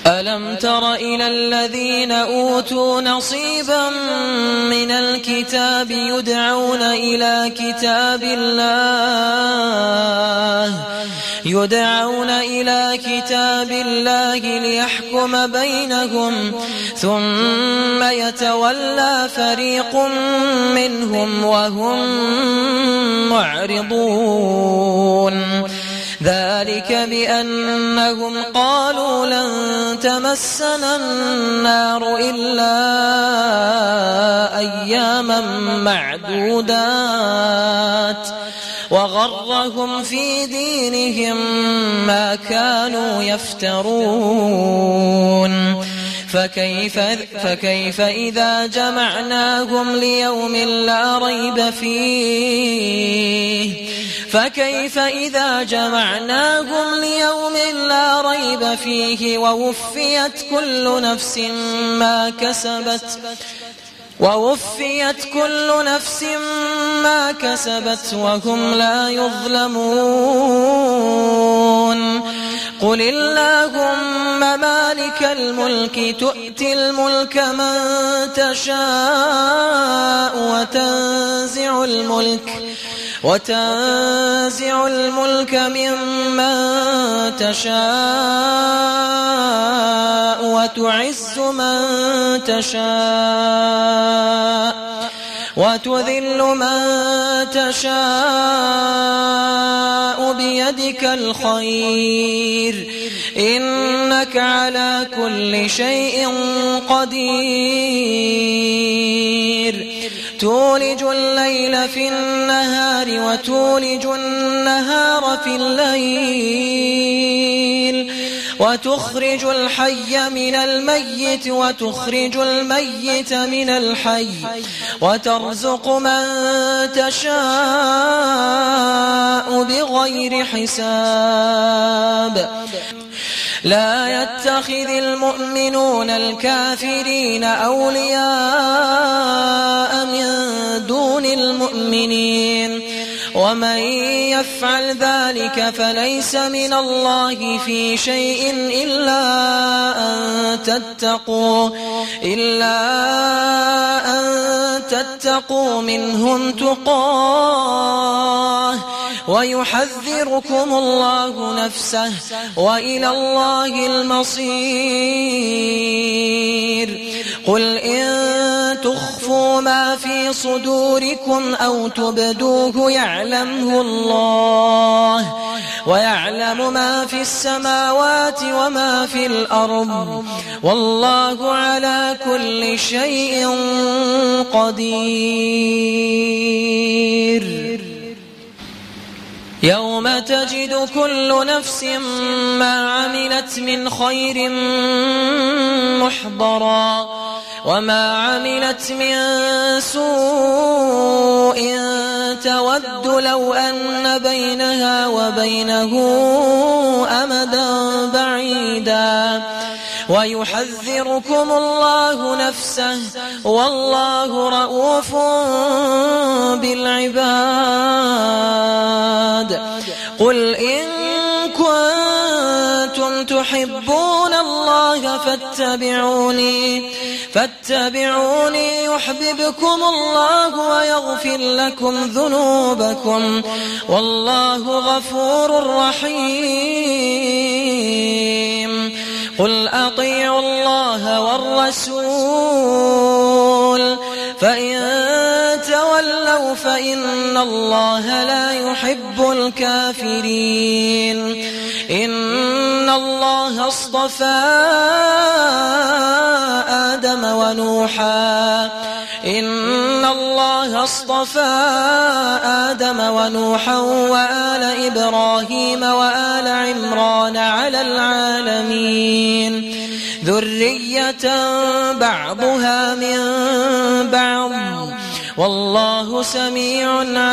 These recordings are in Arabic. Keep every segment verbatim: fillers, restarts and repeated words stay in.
ألم تر إلى الذين أوتوا نصيبا من الكتاب يدعون إلى كتاب الله يدعون إلى كتاب الله ليحكم بينهم ثم يتولى فريق منهم وهم معرضون ذلك بأنهم قالوا لن تمسنا النار إلا أياما معدودات وغرهم في دينهم ما كانوا يفترون فكيف, فكيف إذا جمعناهم ليوم لا ريب فيه فكيف إذا جمعناهم ليوم لا ريب فيه ووفيت كل نفس ما كسبت ووفيت كل نفس ما كسبت وهم لا يظلمون قل اللهم مالك الملك تؤتي الملك من تشاء وتنزع الملك وتنزع الملك ممن تشاء وتعز من تشاء وتذل من تشاء بيدك الخير إنك على كل شيء قدير تولج الليل في النهار وتولج النهار في الليل وتخرج الحي من الميت وتخرج الميت من الحي وترزق من تشاء بغير حساب لا يتخذ المؤمنون الكافرين أولياء من دون المؤمنين ومن يفعل ذلك فليس من الله في شيء إلا أن تتقوا إلا أن تتقوا منهم تقاه ويحذركم الله نفسه وإلى الله المصير قل إن تخفوا ما في صدوركم أو تبدوه يعلمه الله ويعلم ما في السماوات وما في الأرض والله على كل شيء قدير يوم تجد كل نفس ما عملت من خير محضرا وما عملت من سوء تود لو أن بينها وبينه أمدا بعيدا ويحذركم الله نفسه والله رؤوف بالعباد قل إن كنتم تحبون الله فاتبعوني فاتبعوني يحببكم الله ويغفر لكم ذنوبكم والله غفور رحيم قل أطيعوا الله والرسول فإن تولوا فإن الله لا يحب الكافرين إن الله اصطفى آدم ونوحا إن الله اصطفى آدم ونوحا وآل إبراهيم وآل عمران على العالمين ذرية بعضها من بعض والله سميع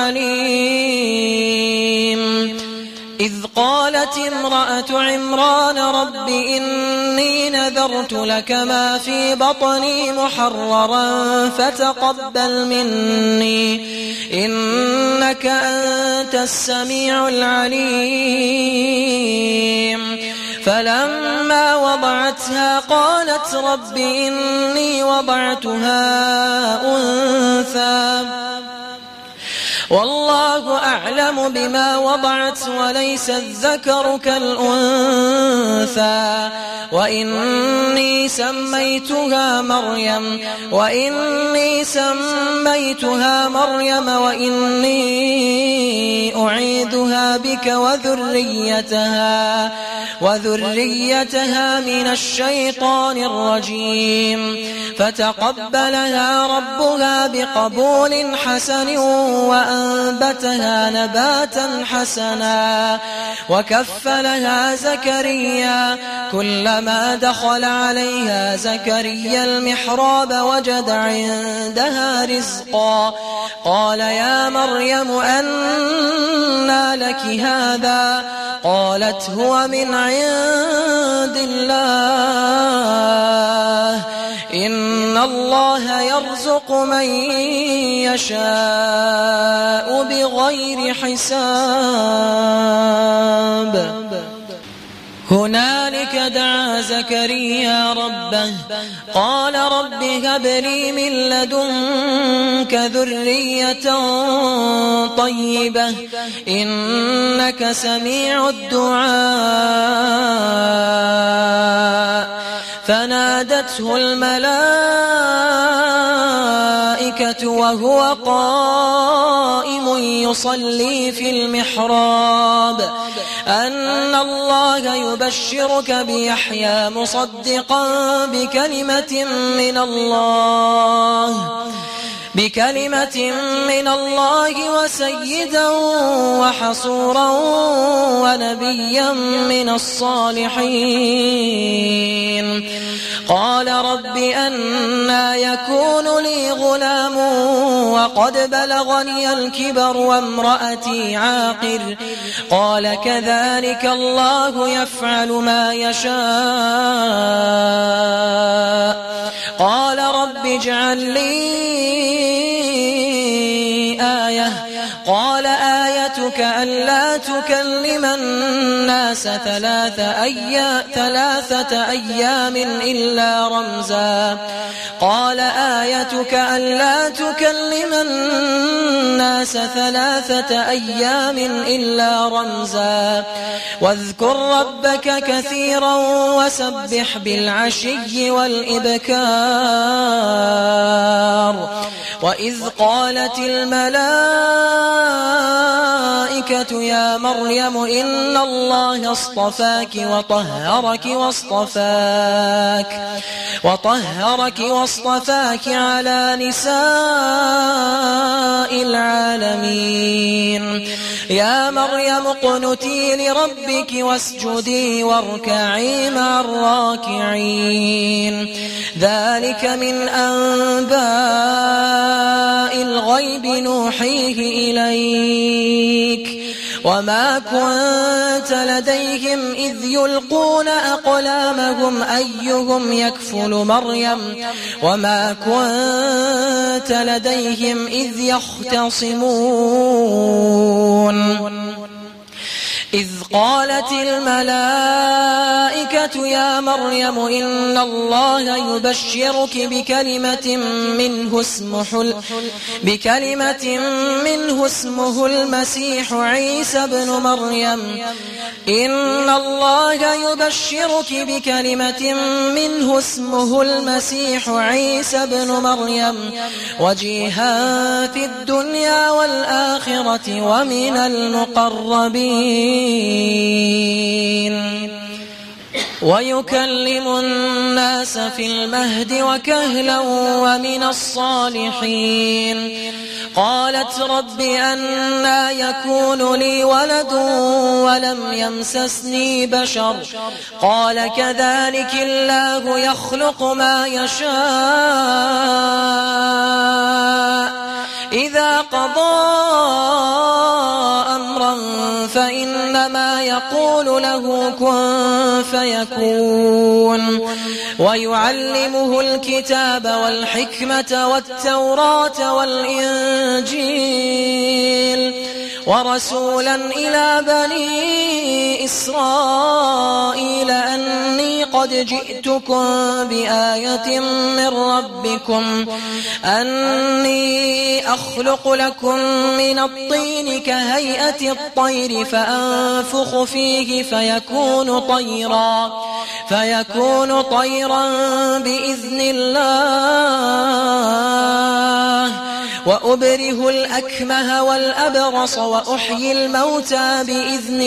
عليم إذ قالت امرأة عمران رب إني نذرت لك ما في بطني محررا فتقبل مني إنك أنت السميع العليم فلما وضعتها قالت رب إني وضعتها أنثى والله أعلم بما وضعت وليس الذكر كالأنثى وإني سميتها مريم وإني سميتها مريم وإني أعيذها بك وذريتها وذريتها من الشيطان الرجيم فتقبلها ربها بقبول حسن وأنبتها نباتا حسنا وكفلها زكريا كلما دخل عليها زكريا المحراب وجد عندها رزقا قال يا مريم أنى لك هذا قالت هو من عند الله إن الله يرزق من يشاء بغير حساب هنالك دعا زكريا ربه قال رب هب لي من لدنك ذرية طيبة إنك سميع الدعاء فنادته الملائكة وهو قائم يصلي في المحراب أن الله يبشرك بيحيى مصدقا بكلمة من الله بكلمة من الله وسيدا وحصورا ونبيا من الصالحين قال رب أنى يكون لي غلام وقد بلغني الكبر وامرأتي عاقر قال كذلك الله يفعل ما يشاء قال رب اجعل لي آية قال آيتك ألا تكلم الناس ثلاثة أيام, ثلاثة أيام إلا رمزا قال آيتك ألا تكلم الناس ثلاثة أيام إلا رمزا واذكر ربك كثيرا وسبح بالعشي والإبكار وإذ قالت الملائكة يا مريم إن الله اصطفاك وطهرك واصطفاك وطهرك واصطفاك على نساء العالمين يا مريم اقنتي لربك واسجدي واركعي مع الراكعين ذلك من أنباء الغيب نوحيه إليك وما كنت لديهم إذ يلقون أقلامهم أيهم يكفل مريم وما كنت لديهم إذ يختصمون إذ قالت الملائكة يا مريم إن الله يبشرك بكلمة منه اسمه بكلمة منه اسمه المسيح عيسى بن مريم إن الله يبشرك بكلمة منه اسمه المسيح عيسى بن مريم وجيها في الدنيا والآخرة ومن المقربين ويكلم الناس في المهد وكهلا ومن الصالحين قالت رب أنى يكون لي ولد ولم يمسسني بشر قال كذلك الله يخلق ما يشاء إذا قضى أمرا فإنما يقول له كن فيكون ويعلمه الكتاب والحكمة والتوراة والإنجيل ورسولا إلى بني إسرائيل أني قد جئتكم بآية من ربكم أني أخلق لكم من الطين كهيئة الطير فأنفخ فيه فيكون طيرا فيكون طيرا بإذن الله وأبره الأكمه والأبرص وأحيي الموتى بإذن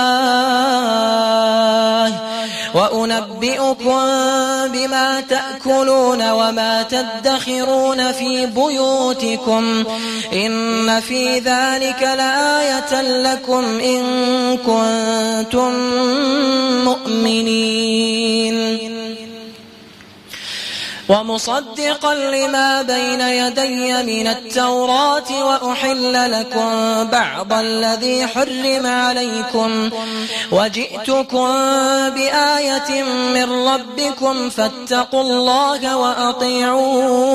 الله وأنبئكم بما تأكلون وما تدخرون في بيوتكم إن في ذلك لآية لكم إن كنتم مؤمنين ومصدقا لما بين يدي من التوراة وأحل لكم بعض الذي حرم عليكم وجئتكم بآية من ربكم فاتقوا الله وأطيعون